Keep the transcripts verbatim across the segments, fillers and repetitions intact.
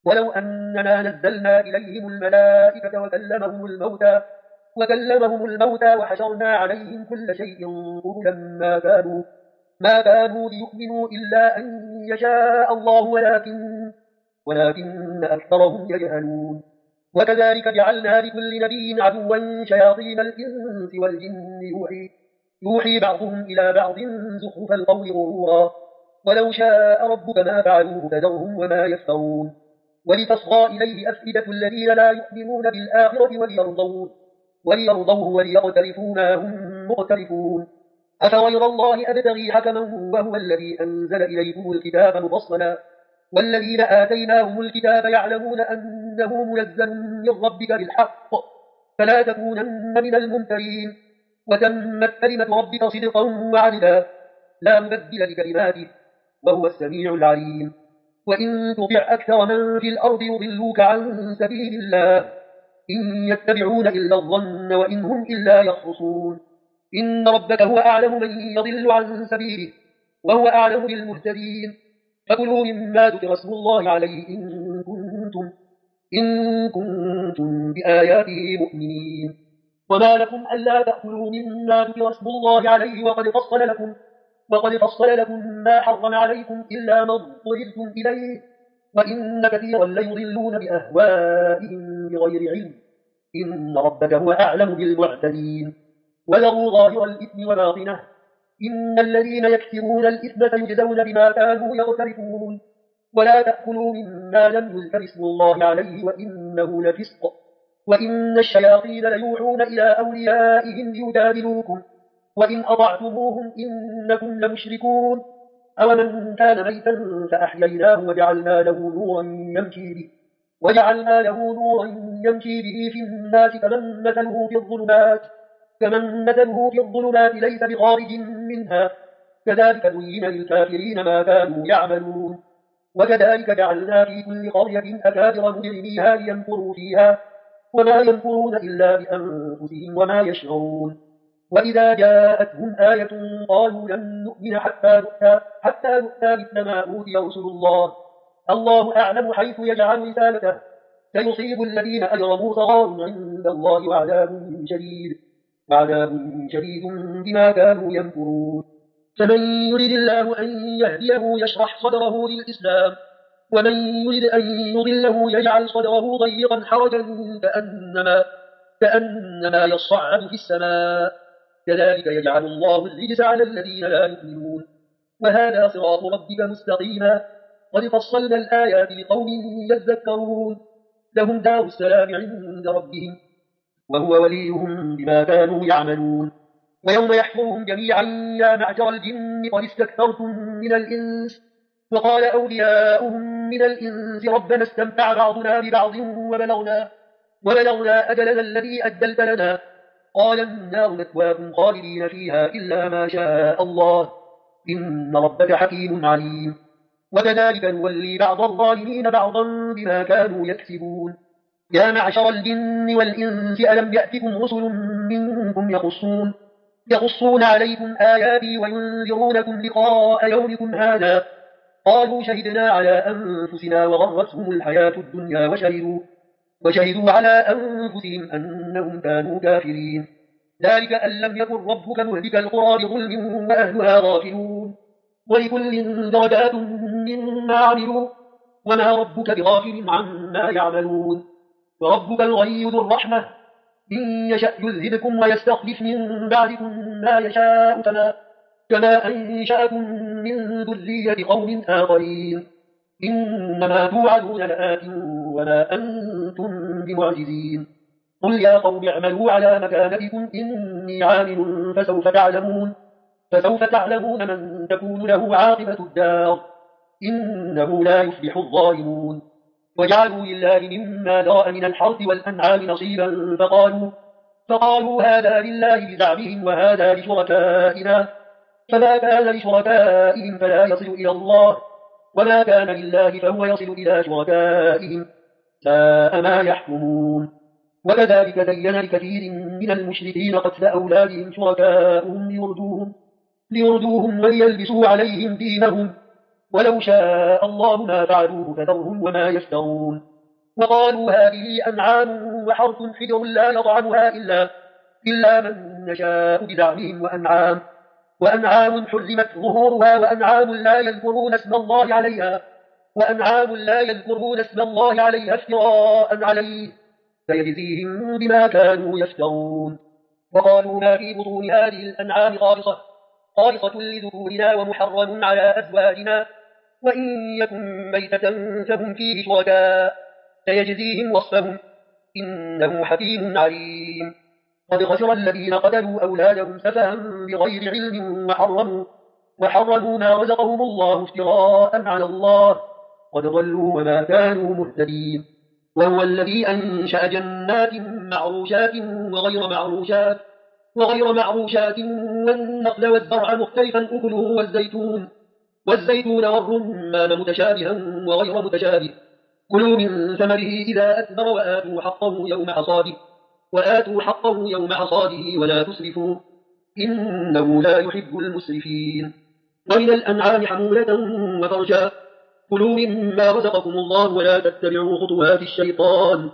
ولو أننا نزلنا إليهم الملائكة وكلمهم الموتى وكلمهم الموتى وحشرنا عليهم كل شيء قبلا ما كانوا ما كانوا ليؤمنوا إلا أن يشاء الله ولكن ولكن أكثرهم يجهلون. وكذلك جعلنا لكل نبي عدوا شياطين الإنس والجن يوحي, يوحي بعضهم إلى بعض زخرف القول غرورا ولو شاء ربك ما فعلوه فذرهم وما يفترون. ولتصغى إليه أفئدة الذين لا يؤمنون بالآخرة وليرضوه وليرضوه وليقترفوا ما هم مقترفون. أفغير الله أبتغي حكما وهو الذي أنزل إليكم الكتاب مفصلا والذين آتيناهم الكتاب يعلمون أنه منزل من ربك بالحق فلا تكونن من الممترين. وتمت كلمة ربك صدقا وعدلا لا مبدل لكلماته وهو السميع العليم. وإن تطع أكثر من في الأرض يضلوك عن سبيل الله إن يتبعون إلا الظن وإن هم إلا يخرصون. إن ربك هو أعلم من يضل عن سبيله وهو أعلم بالمهتدين. فكلوا مما ذكر اسم الله عليه إن كنتم, إن كنتم بآياته مؤمنين. وما لكم ألا تأكلوا مما ذكر اسم الله عليه وقد فصل لكم وقد فصل لكم ما حرم عليكم إلا ما اضطررتم إليه وإن كثيرا ليضلون بأهوائهم بغير علم. إن ربك هو أعلم بالمعتدين. وذروا ظاهر الإثم وباطنه إن الذين يكسرون الإثم سيجزون بما كانوا يقترفون. ولا تأكلوا مما لم يذكر اسم الله عليه وإنه لفسق وإن الشياطين ليوحون إلى أوليائهم ليجادلوكم وإن أطعتموهم إنكم لمشركون. أومن كان ميتا فأحييناه وجعلنا له نورا يمشي به وجعلنا له نورا يمشي به في الناس كمن مثله في الظلمات كمن مثله في الظلمات ليس بخارج منها كذلك زين للكافرين ما كانوا يعملون. وكذلك جعلنا في كل قرية أكابر مجرميها ليمكروا فيها وما يمكرون إلا بأنفسهم وما يشعرون. وإذا جاءتهم آية قالوا لن نؤمن حتى نؤتى, حتى نؤتى مثل ما أوتي رسل الله الله أعلم حيث يجعل رسالته سيصيب الذين أجرموا صغار عند الله وعذاب شديد وعذاب شديد بما كانوا يمكرون. فمن يريد الله أن يهديه يشرح صدره للإسلام ومن يريد أن يضله يجعل صدره ضيقا حرجا كأنما, كأنما يصعد في السماء كذلك يجعل الله الرجس على الذين لا يؤمنون. وهذا صراط ربك مستقيما قد فصلنا الآيات لقوم يذكرون. لهم دار السلام عند ربهم وهو وليهم بما كانوا يعملون. ويوم يحضرهم جميعا يا معشر الجن قد استكثرتم من الإنس وقال أولياؤهم من الإنس ربنا استمتع بعضنا ببعض وبلغنا, وبلغنا أجلنا الذي أجلت لنا قال النار مثواكم خالدين فيها إلا ما شاء الله إن ربك حكيم عليم. وكذلك نولي بعض الظالمين بعضا بما كانوا يكسبون. يا معشر الجن والإنس ألم يأتكم رسل منكم يقصون, يقصون عليكم آياتي وينذرونكم لقاء يومكم هذا قالوا شهدنا على أنفسنا وغرتهم الحياة الدنيا وشهدوا, وشهدوا على أنفسهم أنهم كانوا كافرين. ذلك أن لم يكن ربك مهلك القرى بظلم وأهلها غافلون ولكل درجات مما عملوا وما ربك بغافل عما يعملون. وربك الغني ذو الرحمة إن يشأ يذهبكم ويستخلف من بعدكم ما يشاء كما, كما أنشأكم من ذرية قوم آخرين. إنما توعدون لآت وما أنتم بمعجزين. قل يا قوم اعملوا على مكانتكم إني عامل فسوف تعلمون, فسوف تعلمون من تكون له عاقبة الدار إنه لا يفلح الظالمون. وجعلوا لله مما ذرأ من الحرث والأنعام نصيبا فقالوا, فقالوا هذا لله بزعمهم وهذا لشركائنا فما كان لشركائهم فلا يصل إلى الله وما كان لله فهو يصل إلى شركائهم ساء ما يحكمون. وكذلك زين لكثير من المشركين قتل أولادهم شركاؤهم ليردوهم, ليردوهم وليلبسوا عليهم دينهم ولو شاء الله ما فعلوه فذرهم وما يفترون وقالوا هذه أنعام وحرث حجر لا يطعمها إلا, إلا من نشاء بزعمهم وأنعام, وأنعام حرمت ظهورها وأنعام لا يذكرون اسم الله عليها وأنعام لا يذكرون اسم الله عليها افتراء عليه فيجزيهم بما كانوا يفترون وقالوا ما في بطون هذه الأنعام خالصة خالصة لذكورنا ومحرم على أزواجنا وإن يكن ميتة فهم فيه شركاء سيجزيهم وصفهم إنه حكيم عليم قد خسر الذين قتلوا أولادهم سفها بغير علم وحرموا, وحرموا ما رزقهم الله افتراء على الله قد ضلوا وما كانوا مهتدين وهو الذي أنشأ جنات معروشات وغير معروشات وغير معروشات والنخل والزرع مختلفا أكله والزيتون والزيتون والرمان متشابها وغير متشابه كلوا من ثمره إذا أثمر وآتوا حقه يوم حصاده وآتوا حقه يوم حصاده ولا تسرفوا إنه لا يحب المسرفين ومن الأنعام حمولة وفرشا كلوا مما رزقكم الله ولا تتبعوا خطوات الشيطان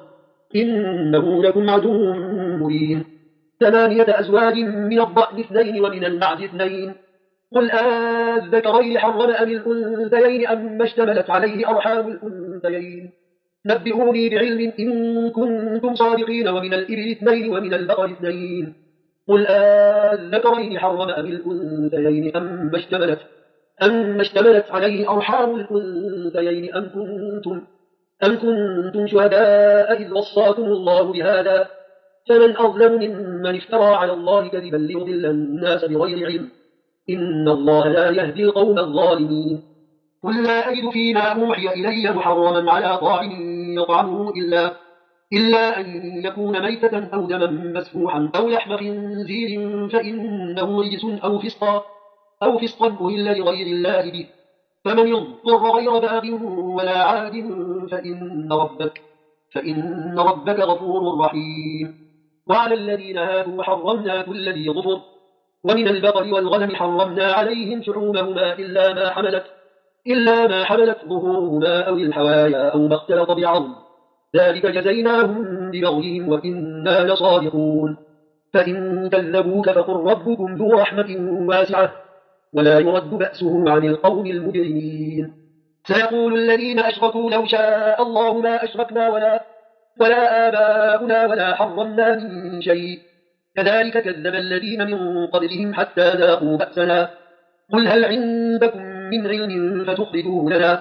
إنه لكم عدو مبين ثمانية أزواج من الضأن اثنين ومن المعز اثنين قل أذكرين حرم أم الأنثيين أم اشتملت عليه أرحام الأنثيين نبئوني بعلم إن كنتم صادقين ومن الإبل اثنين ومن البقر اثنين قل أذكرين حرم أم الأنثيين أم اشتملت أم اشتملت عليه أرحام الأنثيين أم كنتم أم كنتم شهداء إذ وصاكم الله بهذا فمن أظلم ممن افترى على الله كذبا ليضل الناس بغير علم إن الله لا يهدي القوم الظالمين قل لا أجد فيما أوحي إلي محرما على طاعم يطعمه إلا, إلا أن يكون ميتة أو دما مسفوحا أو لحم خنزير فإنه رجس أو فسقا أو فسقا أهل لغير الله به فمن يضطر غير باغ ولا عاد فإن ربك, فإن ربك غفور رحيم وعلى الذين هادوا حرمنا كل ذي ظفر ومن البقر والغنم حرمنا عليهم شحومهما إلا ما حملت إلا ما حملت ظهورهما أو الحوايا أو ما اختلط بعظم ذلك جزيناهم ببغيهم وإنا لصادقون فإن كذبوك فقل ربكم ذو رحمة واسعة ولا يرد بأسه عن القوم المجرمين سيقول الذين أشركوا لو شاء الله ما أشركنا ولا, ولا آباؤنا ولا حرمنا من شيء كذلك كذب الذين من قبلهم حتى ذاقوا بأسنا قل هل عندكم من علم فتخرجوه لنا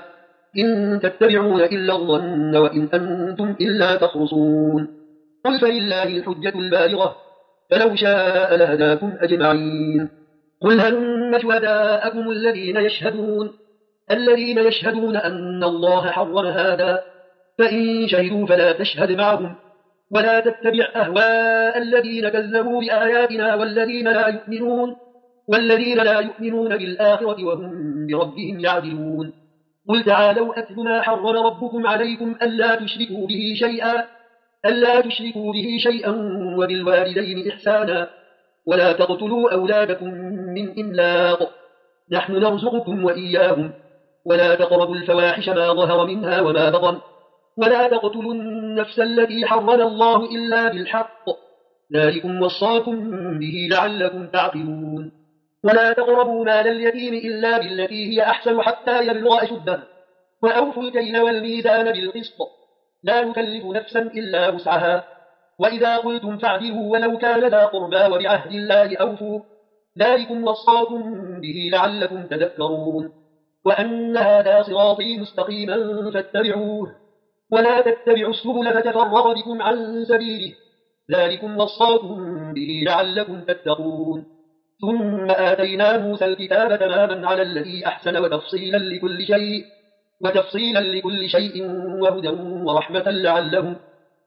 إن تتبعون إلا الظن وإن أنتم إلا تخرصون قل فلله الحجة البالغة فلو شاء لهداكم أجمعين قل هلم شهداءكم الذين يشهدون الذين يشهدون أن الله حرم هذا فإن شهدوا فلا تشهد معهم ولا تتبع أهواء الذين كذبوا بآياتنا والذين لا يؤمنون والذين لا يؤمنون بالآخرة وهم بربهم يعدلون قل تعالوا أتل ما حرم ربكم عليكم ألا تشركوا به شيئا ألا تشركوا به شيئا وبالوالدين إحسانا ولا تقتلوا أولادكم من إملاق نحن نرزقكم وإياهم ولا تقربوا الفواحش ما ظهر منها وما بطن ولا تقتلوا النفس التي حرم الله إلا بالحق ذلكم وصاكم به لعلكم تعقلون ولا تقربوا مال اليتيم إلا بالتي هي أحسن حتى يبلغ أشده وأوفوا الكيل والميزان بالقسط لا يكلف نفسا إلا وسعها وإذا قلتم فاعدلوا ولو كان ذا قربى وبعهد الله أوفوا ذلكم وصاكم به لعلكم تذكرون وأن هذا صراطي مستقيما فاتبعوه ولا تتبعوا السبل فتفرق بكم عن سبيله ذلكم وصاكم به لعلكم تتقون ثم آتينا موسى الكتاب تماما على الذي أحسن وتفصيلا لكل شيء وتفصيلا لكل شيء وهدى ورحمة لعلهم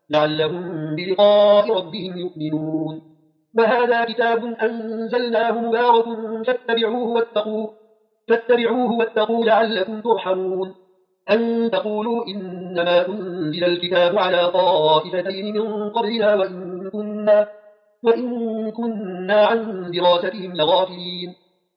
لعلهم بلقاء ربهم يؤمنون وهذا كتاب أنزلناه مبارك فاتبعوه واتقوا فاتبعوه واتقوا لعلكم ترحمون أن تقولوا إنما أنزل الكتاب على طائفتين من قبلنا وإن كنا, وإن كنا عن دراستهم لغافلين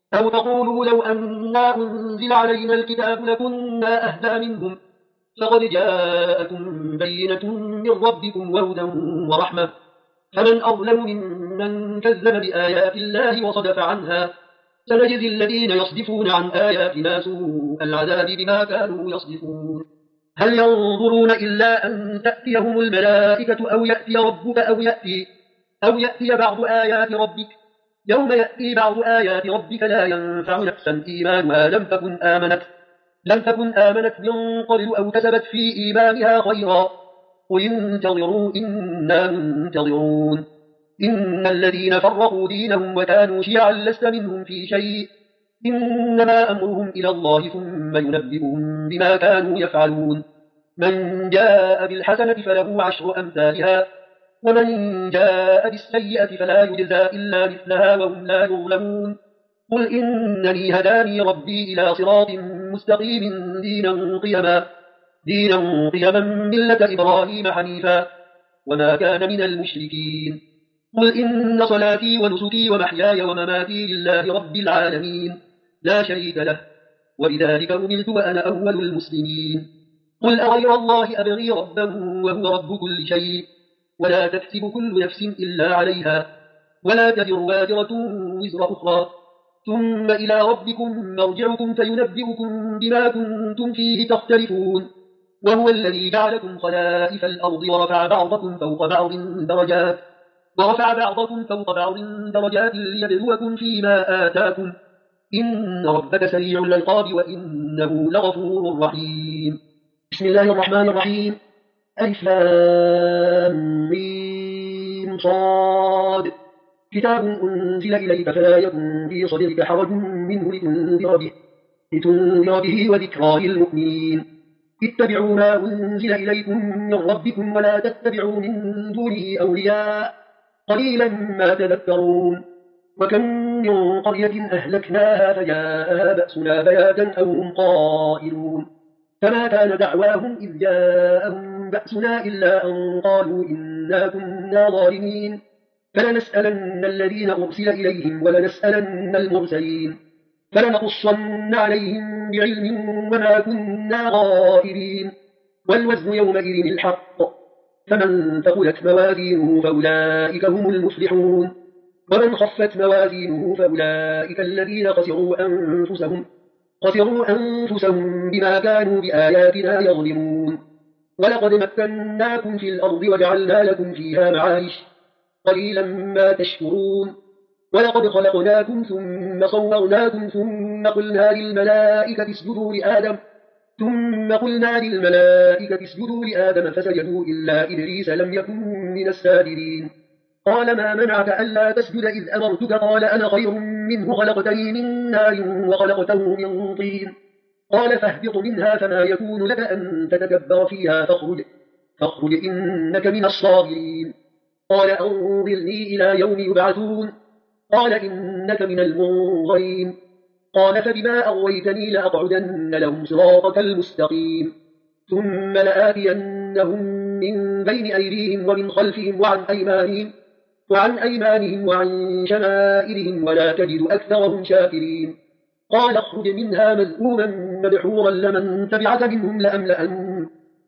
أو تقولوا لو أنا أنزل علينا الكتاب لكنا أهدى منهم فقد جاءكم بينة من ربكم وهدى ورحمة فمن أظلم ممن كذب بآيات الله وصدف عنها سنجزي الذين يصدفون عن آياتنا سوء العذاب بما كانوا يصدفون هل ينظرون إلا أن تأتيهم الملائكة أو يأتي ربك أو يأتي, أو يأتي بعض آيات ربك يوم يأتي بعض آيات ربك لا ينفع نفسا إيمانها لم تكن آمنت لم تكن آمنت من قبل أو كسبت في إيمانها خيرا قل انتظروا إنا منتظرون إن الذين فرقوا دينهم وكانوا شيعا لست منهم في شيء إنما أمرهم إلى الله ثم ينبئهم بما كانوا يفعلون من جاء بالحسنة فله عشر أمثالها ومن جاء بالسيئة فلا يجزى إلا مثلها وهم لا يظلمون قل إنني هداني ربي إلى صراط مستقيم دينا قيما دينا قيما ملة إبراهيم حنيفا وما كان من المشركين قل إن صلاتي ونسكي ومحياي ومماتي لله رب العالمين لا شريك له وبذلك أمرت وأنا أول المسلمين قل أغير الله أبغي ربا وهو رب كل شيء ولا تكسب كل نفس إلا عليها ولا تزر وازرة وزر أخرى ثم إلى ربكم مرجعكم فينبئكم بما كنتم فيه تختلفون وهو الذي جعلكم خلائف الأرض ورفع بعضكم فوق بعض درجات ورفع بعضكم فوق بعض درجات ليبلوكم فيما آتاكم إن ربك سريع العقاب وإنه لغفور رحيم بسم الله الرحمن الرحيم ألف لام ميم صاد كتاب أنزل إليك فلا يكن في صدرك حرج منه لتنذر به, لتنذر به وذكرى للمؤمنين اتبعوا ما أنزل إليكم من ربكم ولا تتبعوا من دونه أولياء قليلا ما تذكرون وكم من قرية أهلكناها فجاءها بأسنا بياتا أو هم قائلون فما كان دعواهم إذ جاءهم بأسنا إلا أن قالوا إنا كنا ظالمين فلنسألن الذين أرسل إليهم ولنسألن المرسلين فلنقصن عليهم بعلم وما كنا غائبين والوزن يومئذ الحق فمن ثقلت موازينه فأولئك هم المفلحون ومن خفت موازينه فأولئك الذين خسروا أنفسهم خسروا أنفسهم بما كانوا بآياتنا يظلمون ولقد مكناكم في الأرض وجعلنا لكم فيها معايش قليلا ما تشكرون ولقد خلقناكم ثم صورناكم ثم قلنا للملائكة اسجدوا لآدم ثم قلنا للملائكة اسجدوا لآدم فسجدوا إلا إبليس لم يكن من الساجدين قال ما منعك ألا تسجد إذ أمرتك قال أنا خير منه خلقتني من نار وخلقته من طين قال فاهبط منها فما يكون لك أن تتكبر فيها فاخرج, فاخرج إنك من الصاغرين قال أنظرني إلى يوم يبعثون قال إنك من المنظرين قال فبما أغويتني لأقعدن لهم صراطك المستقيم ثم لآتينهم من بين أيديهم ومن خلفهم وعن أيمانهم وعن أيمانهم وعن شمائلهم ولا تجد أكثرهم شاكرين قال اخرج منها مذءوما مدحورا لمن تبعك منهم لأملأن,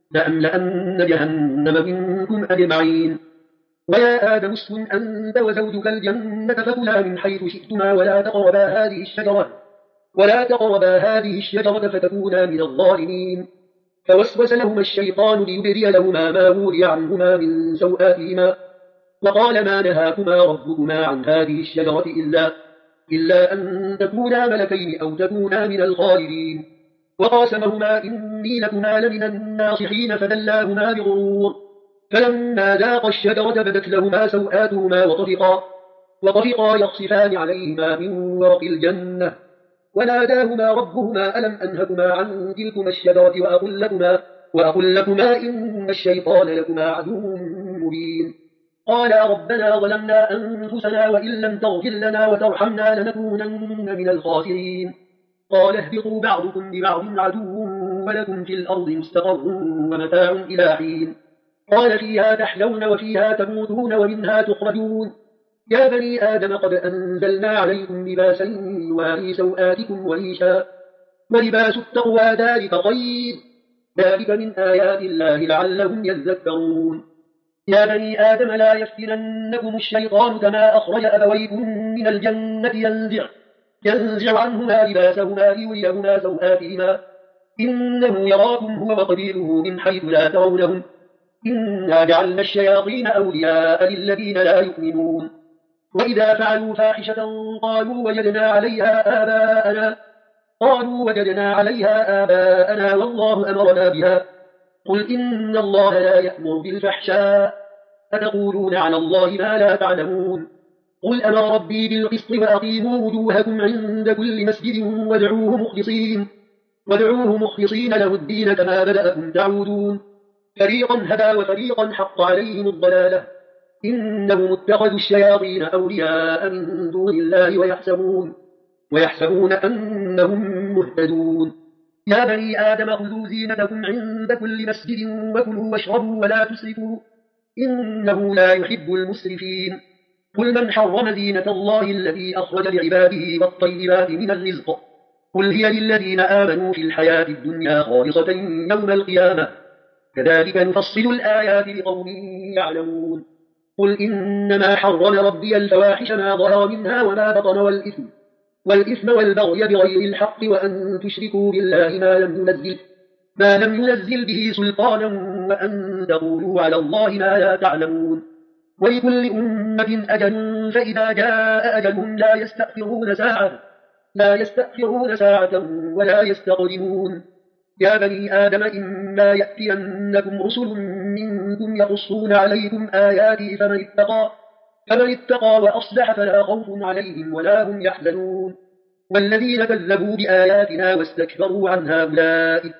لأملأن جهنم منكم أجمعين ويا آدم اسكن أنت وزوجك الجنة فكلا من حيث شئتما ولا تقربا هذه الشجرة ولا تقربا هذه الشجرة فتكونا من الظالمين فوسوس لهما الشيطان ليبدي لهما ما وري عنهما من سوآتهما وقال ما نهاكما ربكما عن هذه الشجرة إلا, إلا أن تكونا ملكين أو تكونا من الخالدين وقاسمهما إني لكما لمن الناصحين فدلاهما بغرور فلما ذاقا الشجرة بدت لهما سوآتهما وطفقا, وطفقا يخصفان عليهما من ورق الجنة وناداهما ربهما ألم أنهكما عن تلكما الشجرة وأقل لكما, وأقل لكما إن الشيطان لكما عدو مبين قالا ربنا ظلمنا أنفسنا وإن لم تغفر لنا وترحمنا لنكونن من الخاسرين قال اهبطوا بعضكم ببعض عدو ولكم في الأرض مستقر ومتاع إلى حين قال فيها تحيون وفيها تموتون ومنها تخرجون يا بني آدم قد أنزلنا عليكم لباسا يواري سوآتكم وريشا ولباس التقوى ذلك خير ذلك من آيات الله لعلهم يذكرون يا بني آدم لا يفتننكم الشيطان كما أخرج أبويكم من الجنة ينزع, ينزع عنهما لباسهما ليريهما سوآتهما إنه يراكم هو وقبيله من حيث لا ترونهم إنا جعلنا الشياطين أولياء للذين لا يؤمنون وإذا فعلوا فاحشة قالوا وجدنا عليها آباءنا قالوا وجدنا عليها آباءنا والله أمرنا بها قل إن الله لا يأمر بالفحشاء أتقولون على الله ما لا تعلمون قل أمر ربي بالقسط وأقيموا وجوهكم عند كل مسجد وادعوه مخلصين وادعوه مخلصين له الدين كما بدأكم تعودون فريقا هدى وفريقا حق عليهم الضلالة إنهم اتخذوا الشياطين أولياء من دون الله ويحسبون ويحسبون أنهم مهتدون يا بني آدم خذوا زينتكم عند كل مسجد وكلوا واشربوا ولا تسرفوا إنه لا يحب المسرفين قل من حرم زينة الله التي أخرج لعباده والطيبات من الرزق قل هي للذين آمنوا في الحياة الدنيا خالصة يوم القيامة كذلك نفصل الآيات لقوم يعلمون قل إنما حرم ربي الفواحش ما ظهر منها وما بطن والإثم والإثم والبغي بغير الحق وأن تشركوا بالله ما لم ينزل ما لم ينزل به سلطانا وأن تقولوا على الله ما لا تعلمون ولكل أمة أجل فإذا جاء أجلهم لا يستأخرون ساعة لا يستأخرون ساعة ولا يستقدمون يا بني آدم إما يأتينكم رسل منكم يقصون عليكم آياتي فمن اتقى فمن اتقى وأصلح فلا خوف عليهم ولا هم يحزنون والذين كذبوا بآياتنا واستكبروا عنها أولئك,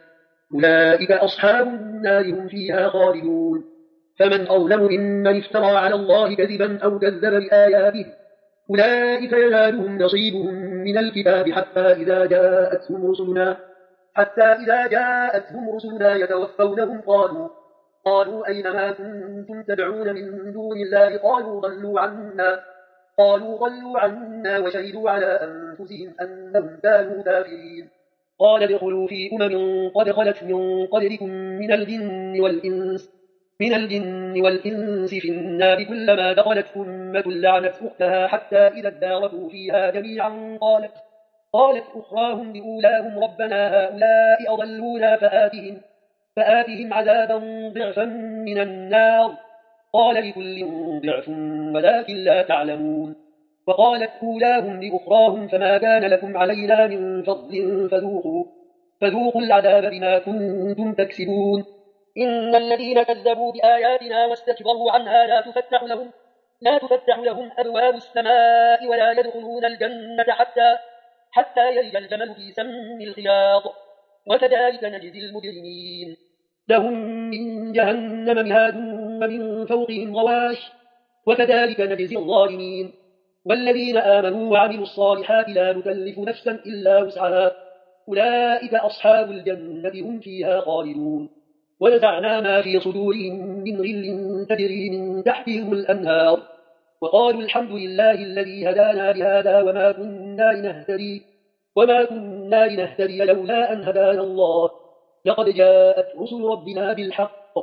أولئك أصحاب النار هم فيها خالدون فمن أظلم ممن افترى على الله كذبا أو كذب بآياته أولئك ينالهم نصيبهم من الكتاب حتى إذا جاءتهم رسلنا حتى إذا جاءتهم رسلنا يتوفونهم قالوا قالوا أينما كنتم تدعون من دون الله قالوا ضلوا عنا قالوا ضلوا عنا وشهدوا على أنفسهم أنهم كانوا كافرين قال ادخلوا في أمم قد خلت من قبلكم من الجن والإنس من الجن والإنس في النار كلما دخلت أمة لعنت أختها حتى إذا اداركوا فيها جميعا قالت قالت أخراهم لأولاهم ربنا هؤلاء أضلونا فآتهم فآتهم عذابا ضعفا من النار قال لكل ضعف ولكن لا تعلمون وقالت أولاهم لأخراهم فما كان لكم علينا من فضل فذوقوا, فذوقوا العذاب بما كنتم تكسبون إن الذين كذبوا بآياتنا واستكبروا عنها لا تفتح لهم لا تفتح لهم أبواب السماء ولا يدخلون الجنة حتى حتى يلج الجمل في سم الخياط وكذلك نجزي المجرمين لهم من جهنم مهاد ومن فوقهم غواش وكذلك نجزي الظالمين والذين آمنوا وعملوا الصالحات لا نكلف نفسا إلا وسعها أولئك أصحاب الجنة هم فيها خالدون ونزعنا ما في صدورهم من غل تجري من تحتهم الأنهار وقالوا الحمد لله الذي هدانا لهذا وما كنا لنهتدي وما كنا لنهتدي لولا أن هدانا الله لقد جاءت رسل ربنا بالحق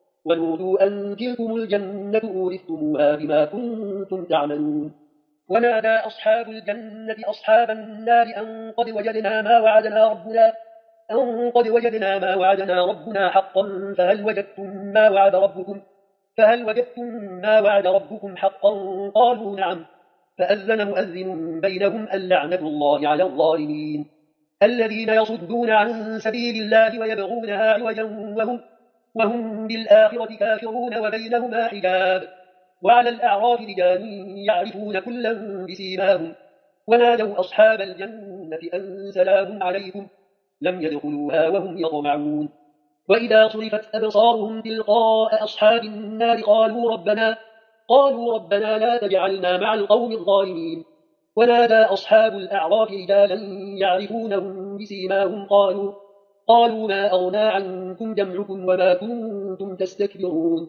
ونودوا أن تلكم الجنة أورثتموها بما كنتم تعملون ونادى أصحاب الجنة أصحاب النار أن قد وجدنا ما وعدنا ربنا أن قد وجدنا ما وعدنا ربنا حقا فهل وجدتم ما وعد ربكم فهل وجدتم ما وعد ربكم حقا قالوا نعم فأذن مؤذن بينهم اللعنة الله على الظالمين الذين يصدون عن سبيل الله ويبغونها عوجا وهم, وهم بالآخرة كافرون وبينهما حجاب وعلى الأعراف رجال يعرفون كلا بسيماهم ونادوا أصحاب الجنة أن سلام عليكم لم يدخلوها وهم يطمعون وإذا صرفت أبصارهم تلقاء أصحاب النار قالوا ربنا قالوا ربنا لا تجعلنا مع القوم الظالمين ونادى أصحاب الأعراف رجالا يعرفونهم بسيماهم قالوا قالوا ما أغنى عنكم جمعكم وما كنتم تستكبرون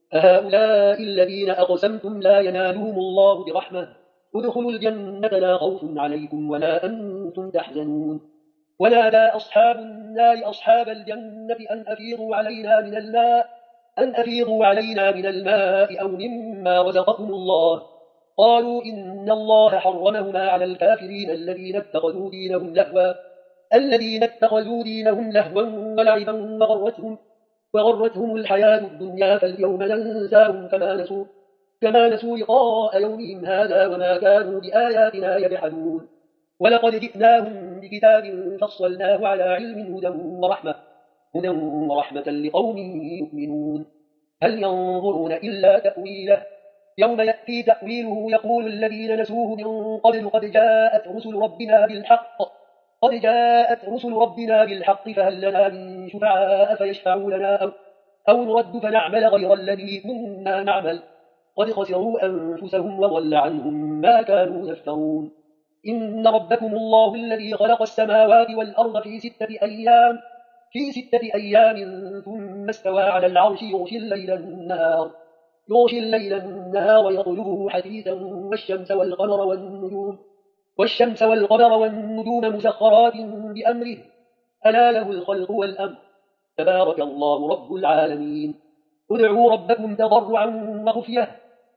أهؤلاء الذين أقسمتم لا ينالهم الله برحمة ادخلوا الجنة لا خوف عليكم ولا أنتم تحزنون. ونادى أصحاب النار أصحاب الجنة أن أفيضوا علينا من الماء أن أفيضوا علينا من الماء أو مما رزقكم الله. قالوا إن الله حرمهما على الكافرين الذين اتخذوا دينهم لهوا الذين اتخذوا دينهم لهوا ولعبا وغرتهم وغرتهم الحياة الدنيا فاليوم ننساهم كما نسوا كما نسوا لقاء يومهم هذا وما كانوا بآياتنا يجحدون. ولقد جئناهم بكتاب فصلناه على علم هدى ورحمة هدى ورحمة لقوم يؤمنون. هل ينظرون إلا تأويله يوم يأتي تأويله يقول الذين نسوه من قبل قد جاءت رسل ربنا بالحق قد جاءت رسل ربنا بالحق فهل لنا من شفعاء فيشفعوا لنا أو, أو نرد فنعمل غير الذي كنا نعمل قد خسروا أنفسهم وضل عنهم ما كانوا يفترون. إن ربكم الله الذي خلق السماوات والأرض في ستة أيام في ستة أيام ثم استوى على العرش يغشي الليل النهار يغشي الليل النهار يطلبه حثيثا والشمس والقمر والنجوم والشمس والقمر والنجوم مسخرات بأمره ألا له الخلق والأمر تبارك الله رب العالمين. ادعوا ربكم تضرعا وخفية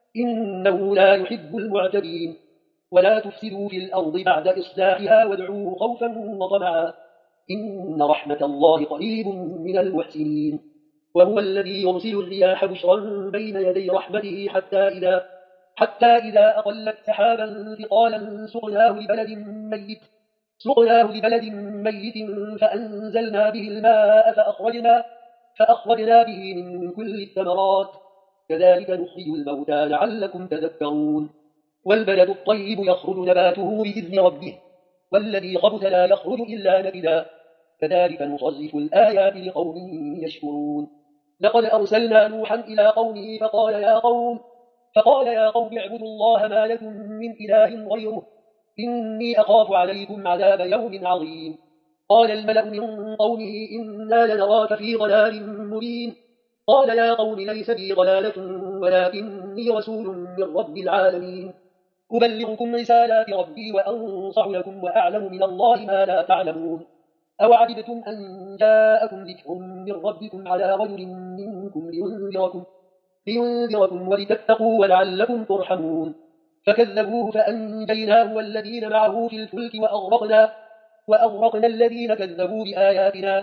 إنه لا يحب المعتدين ولا تفسدوا في الأرض بعد إصلاحها وادعوه خوفا وطمعا إن رحمة الله قريب من المحسنين. وهو الذي يرسل الرياح بشرا بين يدي رحمته حتى إذا حتى إذا أقلت سحابا ثقالا سقناه لبلد ميت سقناه لبلد ميت فأنزلنا به الماء فأخرجنا فأخرجنا به من كل الثمرات كذلك نخرج الموتى لعلكم تذكرون. والبلد الطيب يخرج نباته بإذن ربه والذي خبث لا يخرج إلا نكدا كذلك نصرف الآيات لقوم يشكرون. لقد أرسلنا نوحا إلى قومه فقال يا قوم فقال يا قوم اعبدوا الله ما لكم من إله غيره إني أخاف عليكم عذاب يوم عظيم. قال الملأ من قومه إنا لنراك في ضلال مبين قال يا قوم ليس بي ضلالة ولكني رسول من رب العالمين أبلغكم رسالات ربي وأنصح لكم وأعلم من الله ما لا تعلمون. أوعجبتم أن جاءكم ذكر من ربكم على رجل منكم لينذركم, لينذركم ولتتقوا ولعلكم ترحمون فكذبوه فأنجيناه والذين معه في الفلك وأغرقنا, وأغرقنا الذين كذبوا بآياتنا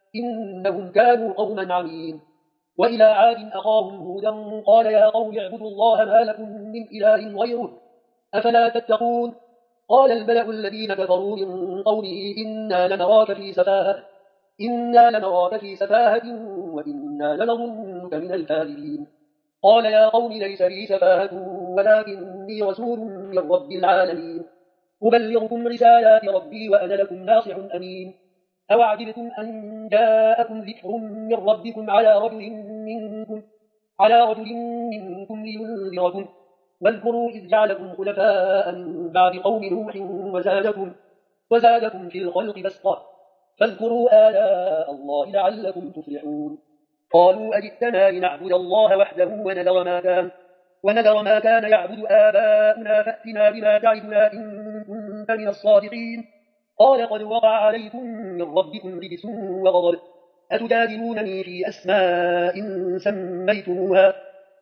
إنهم كانوا قوما عمين. وإلى عاد أخاهم هودا قال يا قوم اعبدوا الله ما لكم من إله غيره أفلا تتقون. قال الملأ الذين كفروا من قومه إنا لنراك في سفاهة إنا لنراك في سفاهة وإنا لنظنك من الكاذبين. قال يا قوم ليس بي سفاهة ولكني رسول من رب العالمين أبلغكم رسالات ربي وأنا لكم ناصح أمين. أوعجبتم أن جاءكم ذكر من ربكم على رجل منكم على رجل منكم لينذركم واذكروا إذ جعلكم خلفاء من بعد قوم نوح وزادكم, وزادكم في الخلق بسطة فاذكروا آلاء الله لعلكم تفلحون. قالوا أجئتنا لنعبد الله وحده ونذر ما كان ونذر ما كان يعبد آباؤنا فأتنا بما تعدنا إن كنت من الصادقين. قال قد وقع عليكم من ربكم رجس وغضب أتجادلونني في أسماء سميتموها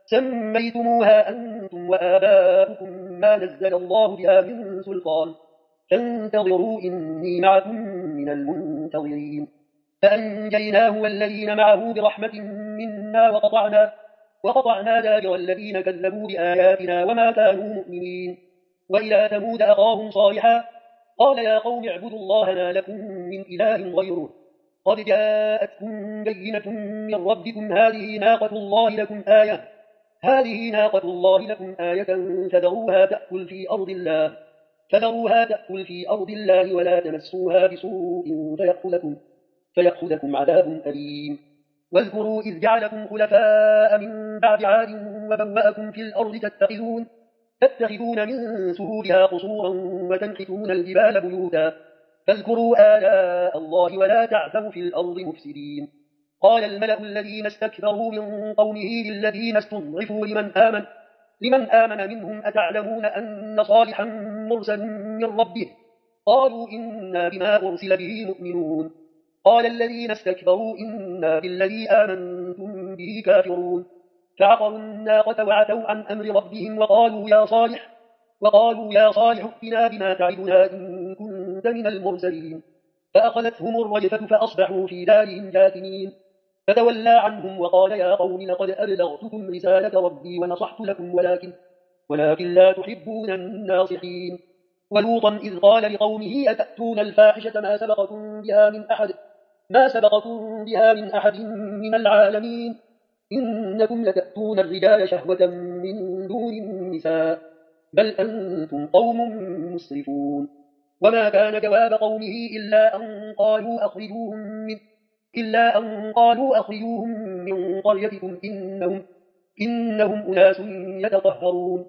سميتموها أنتم وآباؤكم ما نزل الله بها من سلطان فانتظروا إني معكم من المنتظرين. فأنجيناه والذين معه برحمة منا وقطعنا, وقطعنا دابر الذين كذبوا بآياتنا وما كانوا مؤمنين. وإلى ثمود أخاهم صالحا قال يا قوم اعبدوا الله ما لكم من إله غيره قد جاءتكم بينة من ربكم هذه ناقة الله لكم آية هذه ناقة الله لكم آية فذروها تأكل في أرض الله فذروها تأكل في أرض الله ولا تمسوها بسوء فيأخذكم, فيأخذكم عذاب أليم. واذكروا إذ جعلكم خلفاء من بعد عاد وبوأكم في الأرض تتخذون تتخذون من سهولها قصورا وتنحتون الجبال بيوتا فاذكروا آلاء الله ولا تعثوا في الأرض مفسدين. قال الملأ الذين استكبروا من قومه للذين استضعفوا لمن آمن لمن آمن منهم أتعلمون أن صالحا مرسل من ربه قالوا إنا بما أرسل به مؤمنون قال الذين استكبروا إنا بالذي آمنتم به كافرون فعقروا الناقة وعتوا عن أمر ربهم وقالوا يا صالح وقالوا يا صالح ائتنا بما تعدنا إن كنت من المرسلين فأخذتهم الرجفة فأصبحوا في دارهم جاثمين فتولى عنهم وقال يا قوم لقد أبلغتكم رسالة ربي ونصحت لكم ولكن ولكن لا تحبون الناصحين ولوطا إذ قال لقومه أتأتون الفاحشة ما سبقكم بها من أحد ما سبقكم بها من أحد من العالمين إنكم لتأتون الرجال شهوة من دون النساء بل أنتم قوم مسرفون وما كان جواب قومه إلا أن قالوا أخرجوهم من إلا أن قالوا أخرجوهم من قريتكم إنهم إنهم أناس يتطهرون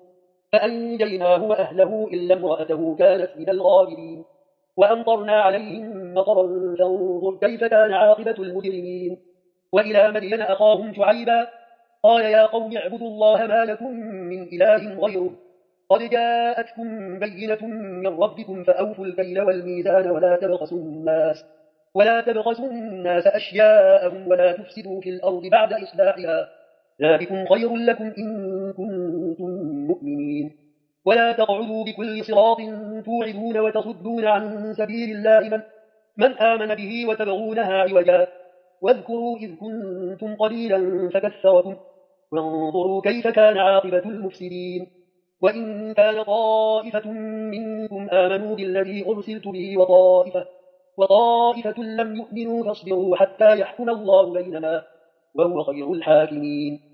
فأنجيناه وأهله إلا امرأته كانت من الغابرين وأمطرنا عليهم مطرا فانظر كيف كان عاقبة المجرمين وإلى مدين أخاهم شعيبا قال يا قوم اعبدوا الله ما لكم من إله غيره قد جاءتكم بينة من ربكم فأوفوا الكيل والميزان ولا تبخسوا الناس ولا تبخسوا الناس أشياءهم ولا تفسدوا في الأرض بعد إصلاحها ذلكم خير لكم إن كنتم مؤمنين ولا تقعدوا بكل صراط توعدون وتصدون عن سبيل الله من, من آمن به وتبغونها عوجا واذكروا إذ كنتم قليلا فكثركم وانظروا كيف كان عاقبة المفسدين وإن كان طائفة منكم آمنوا بالذي أرسلت به وطائفة, وطائفة لم يؤمنوا فاصبروا حتى يحكم الله بيننا وهو خير الحاكمين